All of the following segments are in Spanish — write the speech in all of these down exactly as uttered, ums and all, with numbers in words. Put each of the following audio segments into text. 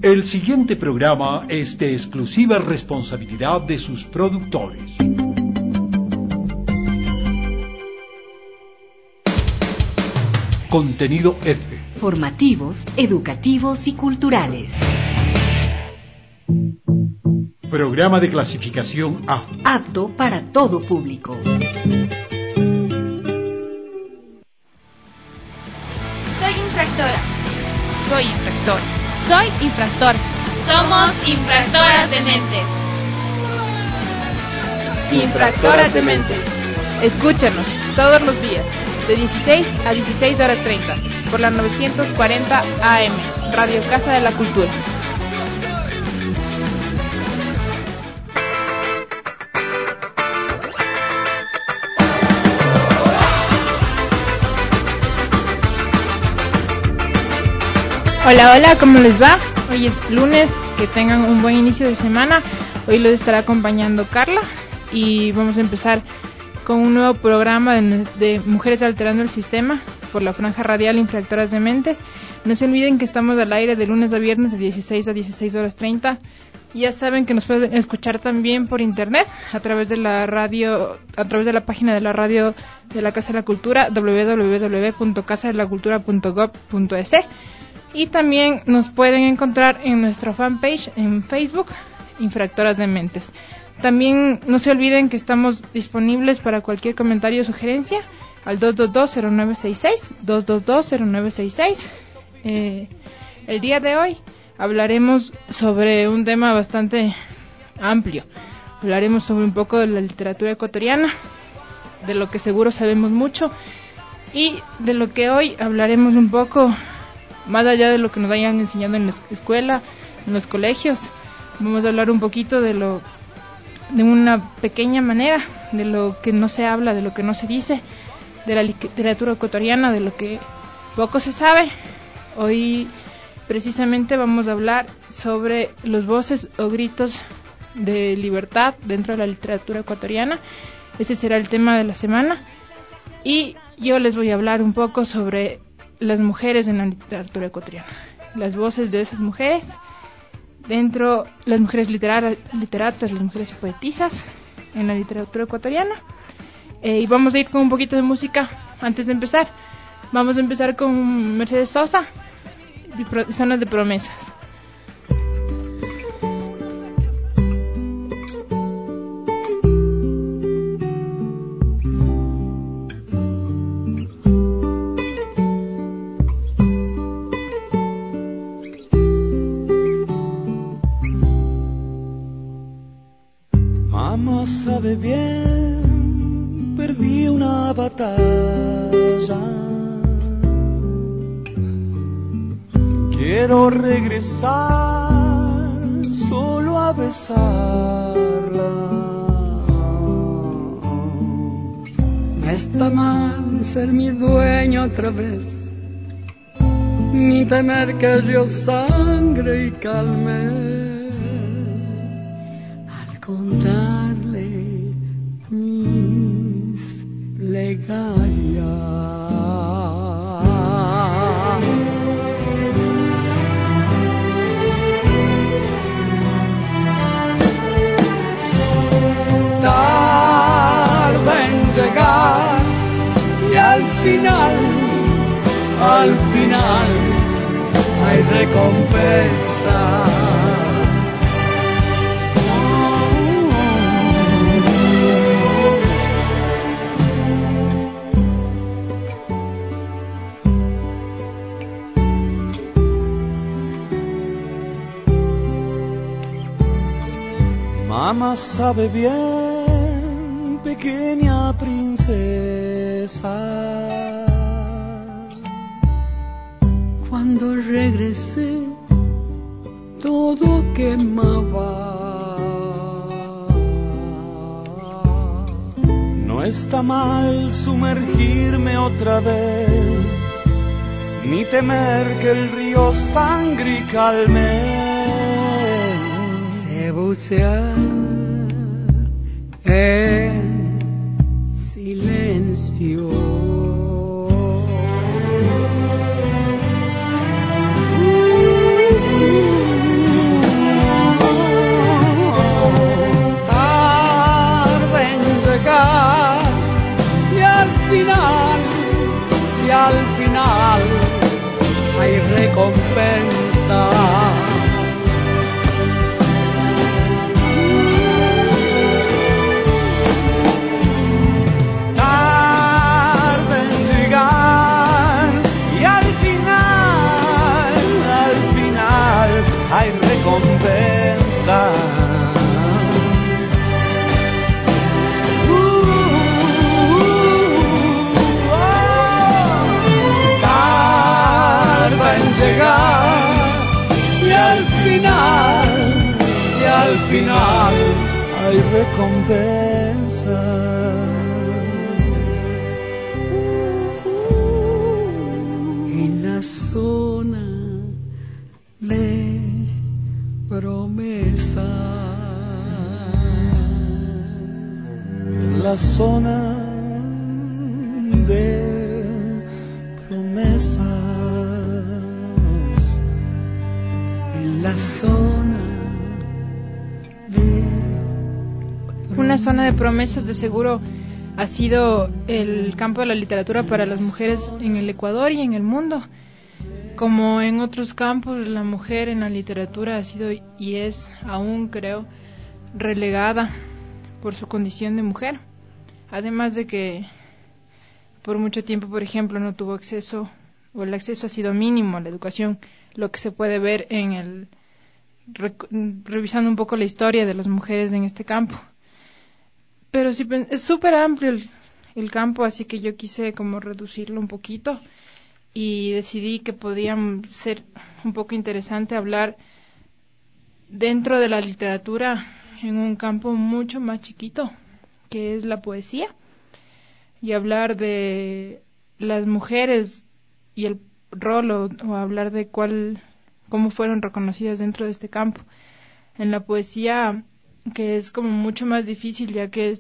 El siguiente programa es de exclusiva responsabilidad de sus productores. Contenido F. Formativos, educativos y culturales. Programa de clasificación A. Apto para todo público. Soy infractora. Soy infractor. Soy infractor. Somos infractoras de mentes. Infractoras de mentes. Escúchanos todos los días, de dieciséis a dieciséis horas treinta, por la novecientos cuarenta A M, Radio Casa de la Cultura. Hola, hola, ¿cómo les va? Hoy es lunes, que tengan un buen inicio de semana. Hoy los estará acompañando Carla y vamos a empezar con un nuevo programa de, de Mujeres Alterando el Sistema por la franja radial Infractoras de Mentes. No se olviden que estamos al aire de lunes a viernes de dieciséis a dieciséis horas treinta. Ya saben que nos pueden escuchar también por internet a través de la radio, a través de la página de la radio de la Casa de la Cultura, doble u doble u doble u punto casa de la cultura punto gob punto es. Y también nos pueden encontrar en nuestra fanpage en Facebook, Infractoras de Mentes. También no se olviden que estamos disponibles para cualquier comentario o sugerencia al dos dos dos cero nueve seis seis, dos dos dos cero nueve seis seis. Eh, el día de hoy hablaremos sobre un tema bastante amplio. Hablaremos sobre un poco de la literatura ecuatoriana, de lo que seguro sabemos mucho, y de lo que hoy hablaremos un poco más allá de lo que nos hayan enseñado en la escuela, en los colegios. Vamos a hablar un poquito de lo, de una pequeña manera, de lo que no se habla, de lo que no se dice, de la literatura ecuatoriana, de lo que poco se sabe. Hoy precisamente vamos a hablar sobre los voces o gritos de libertad dentro de la literatura ecuatoriana. Ese será el tema de la semana. Y yo les voy a hablar un poco sobre las mujeres en la literatura ecuatoriana, las voces de esas mujeres dentro, las mujeres literar, literatas, las mujeres poetisas en la literatura ecuatoriana. Eh, y vamos a ir con un poquito de música antes de empezar. Vamos a empezar con Mercedes Sosa, Zonas de Promesas. Mamá sabe bien, perdí una batalla. Quiero regresar solo a besarla. No está mal ser mi dueño otra vez, ni temer que el río sangre y calme contarle mis plegarias. Tarda en llegar y al final, al final hay recompensa. Mamá sabe bien, pequeña princesa, cuando regresé todo quemaba. No está mal sumergirme otra vez, ni temer que el río sangre y calme. Se bucea en silencio. Uh, uh, uh. recompensa. En la zona de promesa, en la zona de promesas, en la zona de promesas. Una zona de promesas de seguro ha sido el campo de la literatura para las mujeres en el Ecuador y en el mundo. Como en otros campos, la mujer en la literatura ha sido y es aún, creo, relegada por su condición de mujer. Además de que por mucho tiempo, por ejemplo, no tuvo acceso, o el acceso ha sido mínimo a la educación, lo que se puede ver en el re, revisando un poco la historia de las mujeres en este campo. Pero sí, es súper amplio el, el campo, así que yo quise como reducirlo un poquito y decidí que podía ser un poco interesante hablar dentro de la literatura en un campo mucho más chiquito, que es la poesía, y hablar de las mujeres y el rol, o, o hablar de cuál, cómo fueron reconocidas dentro de este campo. En la poesía, que es como mucho más difícil, ya que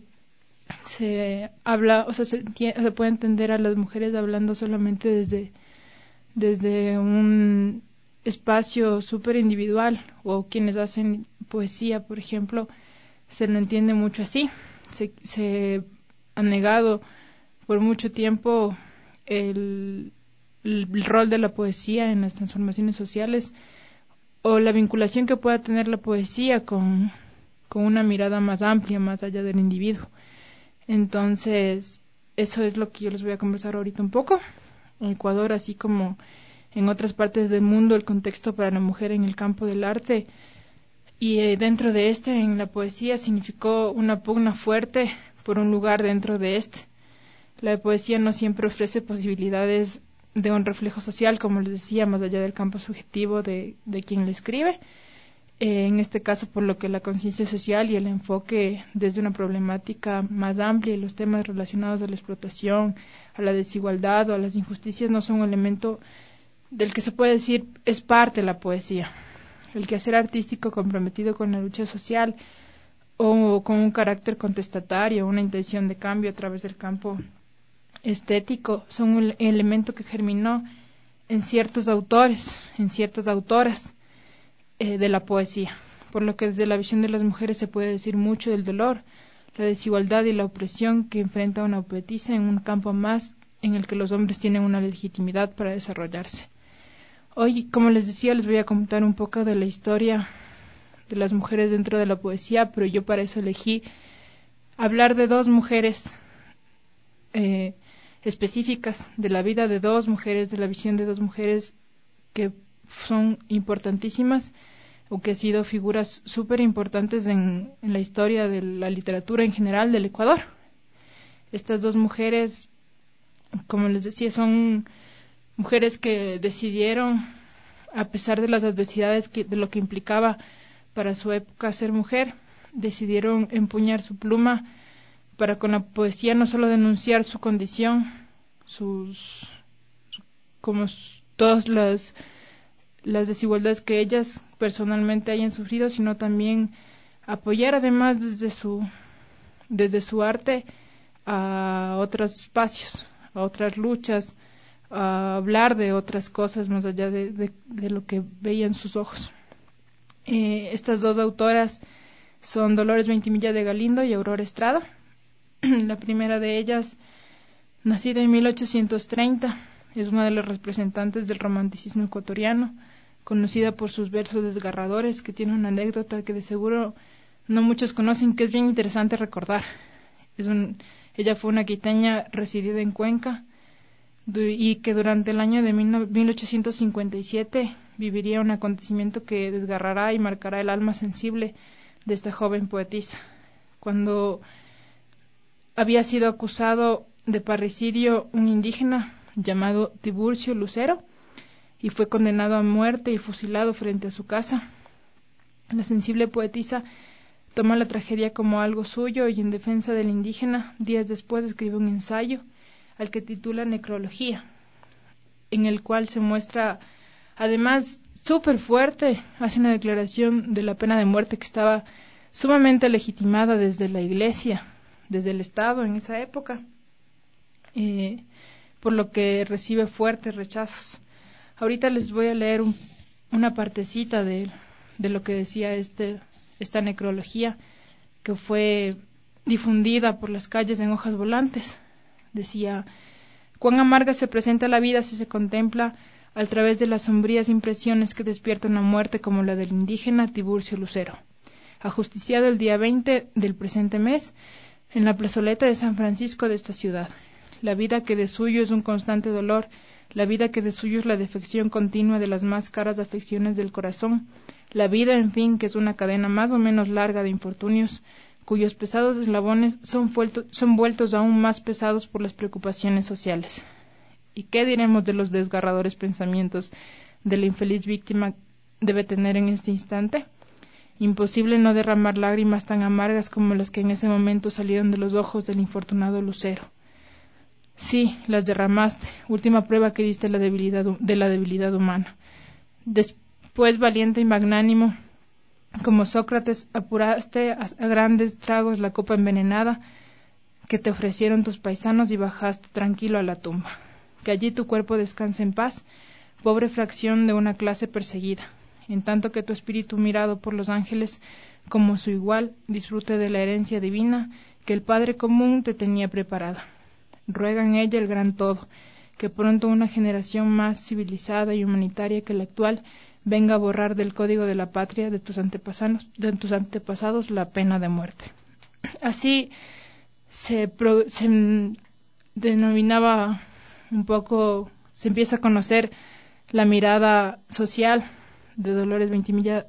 se habla, o sea, se, se puede entender a las mujeres hablando solamente desde, desde un espacio súper individual, o quienes hacen poesía, por ejemplo, se lo entiende mucho así. Se, se ha negado por mucho tiempo el, el, el rol de la poesía en las transformaciones sociales, o la vinculación que pueda tener la poesía con, con una mirada más amplia, más allá del individuo. Entonces, eso es lo que yo les voy a conversar ahorita un poco. En Ecuador, así como en otras partes del mundo, el contexto para la mujer en el campo del arte y eh, dentro de este, en la poesía, significó una pugna fuerte por un lugar dentro de este. La poesía no siempre ofrece posibilidades de un reflejo social, como les decía, más allá del campo subjetivo de, de quien le escribe. Eh, en este caso, por lo que la conciencia social y el enfoque desde una problemática más amplia y los temas relacionados a la explotación, a la desigualdad o a las injusticias no son un elemento del que se puede decir es parte de la poesía. El quehacer artístico comprometido con la lucha social o con un carácter contestatario, una intención de cambio a través del campo estético, son un elemento que germinó en ciertos autores, en ciertas autoras eh, de la poesía, por lo que desde la visión de las mujeres se puede decir mucho del dolor, la desigualdad y la opresión que enfrenta una poetisa en un campo más en el que los hombres tienen una legitimidad para desarrollarse. Hoy, como les decía, les voy a contar un poco de la historia de las mujeres dentro de la poesía, pero yo para eso elegí hablar de dos mujeres eh, específicas, de la vida de dos mujeres, de la visión de dos mujeres que son importantísimas o que han sido figuras súper importantes en, en la historia de la literatura en general del Ecuador. Estas dos mujeres, como les decía, son mujeres que decidieron, a pesar de las adversidades que, de lo que implicaba para su época ser mujer, decidieron empuñar su pluma para con la poesía no solo denunciar su condición, sus como todas las las desigualdades que ellas personalmente hayan sufrido, sino también apoyar además desde su desde su arte a otros espacios, a otras luchas, a hablar de otras cosas más allá de, de, de lo que veían sus ojos. Eh, estas dos autoras son Dolores Ventimilla de Galindo y Aurora Estrada. La primera de ellas, nacida en mil ochocientos treinta, es una de las representantes del romanticismo ecuatoriano, conocida por sus versos desgarradores, que tiene una anécdota que de seguro no muchos conocen, que es bien interesante recordar. Es un, ella fue una quiteña residida en Cuenca y que durante el año de mil ochocientos cincuenta y siete viviría un acontecimiento que desgarrará y marcará el alma sensible de esta joven poetisa. Cuando había sido acusado de parricidio un indígena llamado Tiburcio Lucero y fue condenado a muerte y fusilado frente a su casa, la sensible poetisa Toma la tragedia como algo suyo y en defensa del indígena, días después escribe un ensayo al que titula Necrología, en el cual se muestra, además, súper fuerte, hace una declaración de la pena de muerte que estaba sumamente legitimada desde la Iglesia, desde el Estado en esa época, eh, por lo que recibe fuertes rechazos. Ahorita les voy a leer un, una partecita de, de lo que decía este, esta necrología, que fue difundida por las calles en hojas volantes. Decía: cuán amarga se presenta la vida si se contempla a través de las sombrías impresiones que despierta una muerte como la del indígena Tiburcio Lucero, ajusticiado el día veinte del presente mes en la plazoleta de San Francisco de esta ciudad. La vida que de suyo es un constante dolor, la vida que de suyo es la defección continua de las más caras afecciones del corazón, la vida, en fin, que es una cadena más o menos larga de infortunios, cuyos pesados eslabones son, vuelto, son vueltos aún más pesados por las preocupaciones sociales. ¿Y qué diremos de los desgarradores pensamientos de la infeliz víctima debe tener en este instante? Imposible no derramar lágrimas tan amargas como las que en ese momento salieron de los ojos del infortunado Lucero. Sí, las derramaste, última prueba que diste la debilidad, de la debilidad humana. Después, valiente y magnánimo, como Sócrates, apuraste a grandes tragos la copa envenenada que te ofrecieron tus paisanos y bajaste tranquilo a la tumba. Que allí tu cuerpo descanse en paz, pobre fracción de una clase perseguida, en tanto que tu espíritu mirado por los ángeles como su igual disfrute de la herencia divina que el Padre común te tenía preparada. Ruega en ella el gran todo, que pronto una generación más civilizada y humanitaria que la actual venga a borrar del código de la patria de tus antepasados, de tus antepasados la pena de muerte. Así se, pro, se denominaba un poco, se empieza a conocer la mirada social de Dolores Ventimiglia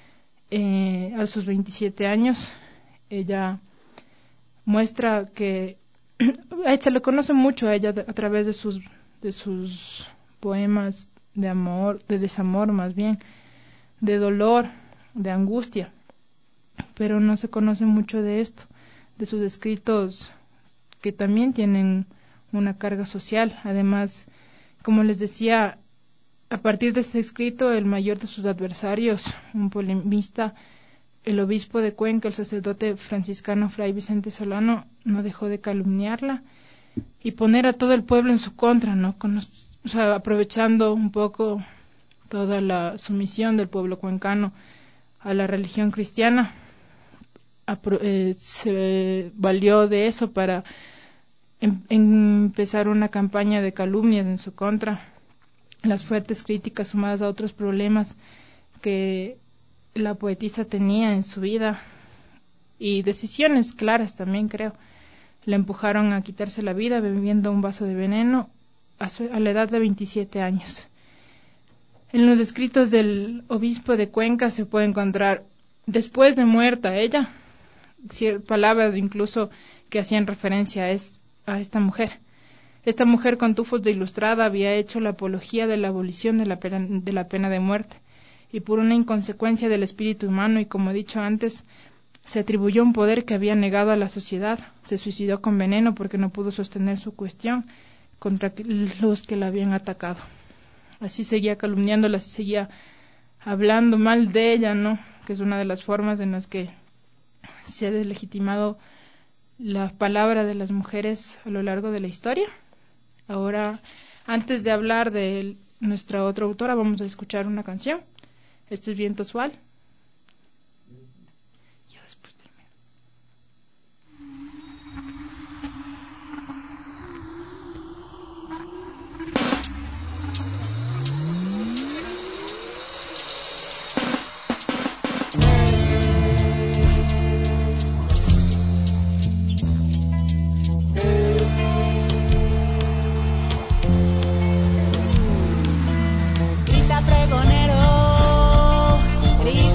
eh, a sus veintisiete años. Ella muestra que se le conoce mucho a ella a través de sus de sus poemas de amor, de desamor más bien, de dolor, de angustia, pero no se conoce mucho de esto, de sus escritos que también tienen una carga social. Además, como les decía, a partir de este escrito, el mayor de sus adversarios, un polemista, el obispo de Cuenca, el sacerdote franciscano Fray Vicente Solano, no dejó de calumniarla y poner a todo el pueblo en su contra, ¿no? Con los, o sea, aprovechando un poco toda la sumisión del pueblo cuencano a la religión cristiana, apro- eh, se valió de eso para em- empezar una campaña de calumnias en su contra. Las fuertes críticas sumadas a otros problemas que la poetisa tenía en su vida y decisiones claras también, creo, le empujaron a quitarse la vida bebiendo un vaso de veneno a, su, a la edad de veintisiete años. En los escritos del obispo de Cuenca se puede encontrar, después de muerta ella, palabras incluso que hacían referencia a, es, a esta mujer. Esta mujer con tufos de ilustrada había hecho la apología de la abolición de la pena de, la pena de muerte, y por una inconsecuencia del espíritu humano, y como he dicho antes, se atribuyó un poder que había negado a la sociedad. Se suicidó con veneno porque no pudo sostener su cuestión contra los que la habían atacado. Así seguía calumniándola, así seguía hablando mal de ella, ¿no? Que es una de las formas en las que se ha deslegitimado la palabra de las mujeres a lo largo de la historia. Ahora, antes de hablar de nuestra otra autora, vamos a escuchar una canción. Este es Viento Sual. Ya después termino. Grita pregonero, grita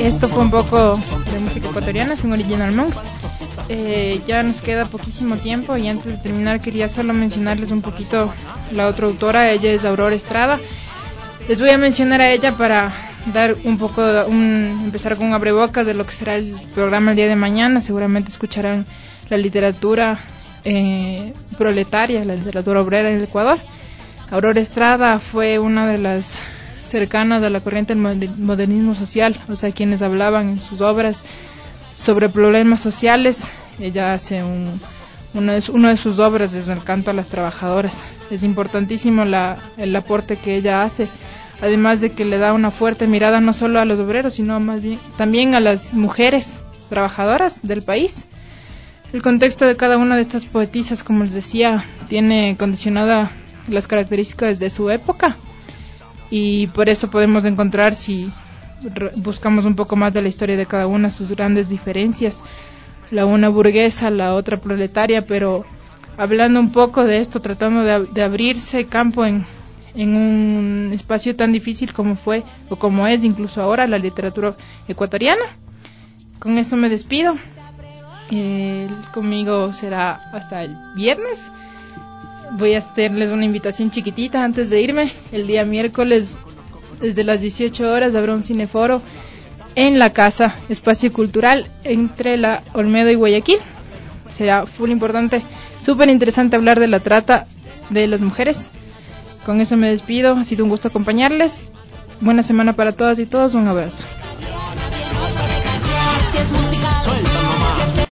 esto fue un poco de música ecuatoriana, son Original Monks. Eh, ya nos queda poquísimo tiempo y antes de terminar quería solo mencionarles un poquito la otra autora. Ella es Aurora Estrada. Les voy a mencionar a ella para dar un poco, un, empezar con un abrebocas de lo que será el programa el día de mañana. Seguramente escucharán la literatura eh, proletaria, la literatura obrera en el Ecuador. Aurora Estrada fue una de las cercanas a la corriente del modernismo social, o sea, quienes hablaban en sus obras sobre problemas sociales. Ella hace un, uno, de, uno de sus obras es el canto a las trabajadoras. Es importantísimo la, el aporte que ella hace, además de que le da una fuerte mirada no solo a los obreros, sino más bien también a las mujeres trabajadoras del país. El contexto de cada una de estas poetisas, como les decía, tiene condicionada las características de su época, y por eso podemos encontrar, si buscamos un poco más de la historia de cada una, sus grandes diferencias, la una burguesa, la otra proletaria, pero hablando un poco de esto, tratando de, de abrirse campo en, en un espacio tan difícil como fue o como es incluso ahora la literatura ecuatoriana. Con eso me despido. Eh, conmigo será hasta el viernes. Voy a hacerles una invitación chiquitita antes de irme. El día miércoles, desde las dieciocho horas, habrá un cineforo en la casa, espacio cultural entre la Olmedo y Guayaquil. Será full importante, súper interesante hablar de la trata de las mujeres. Con eso me despido. Ha sido un gusto acompañarles. Buena semana para todas y todos. Un abrazo. Soy